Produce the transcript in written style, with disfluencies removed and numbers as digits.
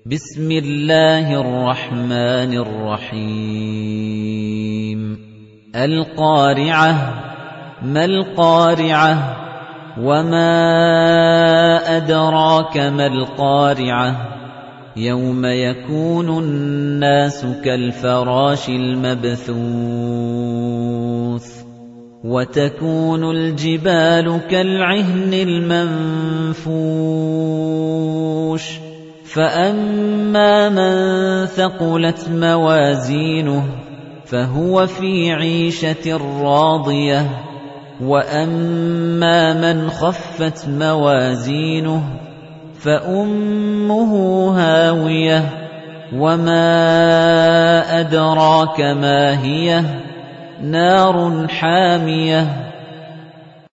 بسم الله الرحمن الرحيم القارعة ما القارعة وما أدراك ما القارعة يوم يكون الناس كالفراش المبثوث وتكون الجبال كالعهن المنفوش فأما من ثقلت موازينه فهو في عيشة راضية وأما من خفت موازينه فأمه هاوية وما أدراك ما هي نار حامية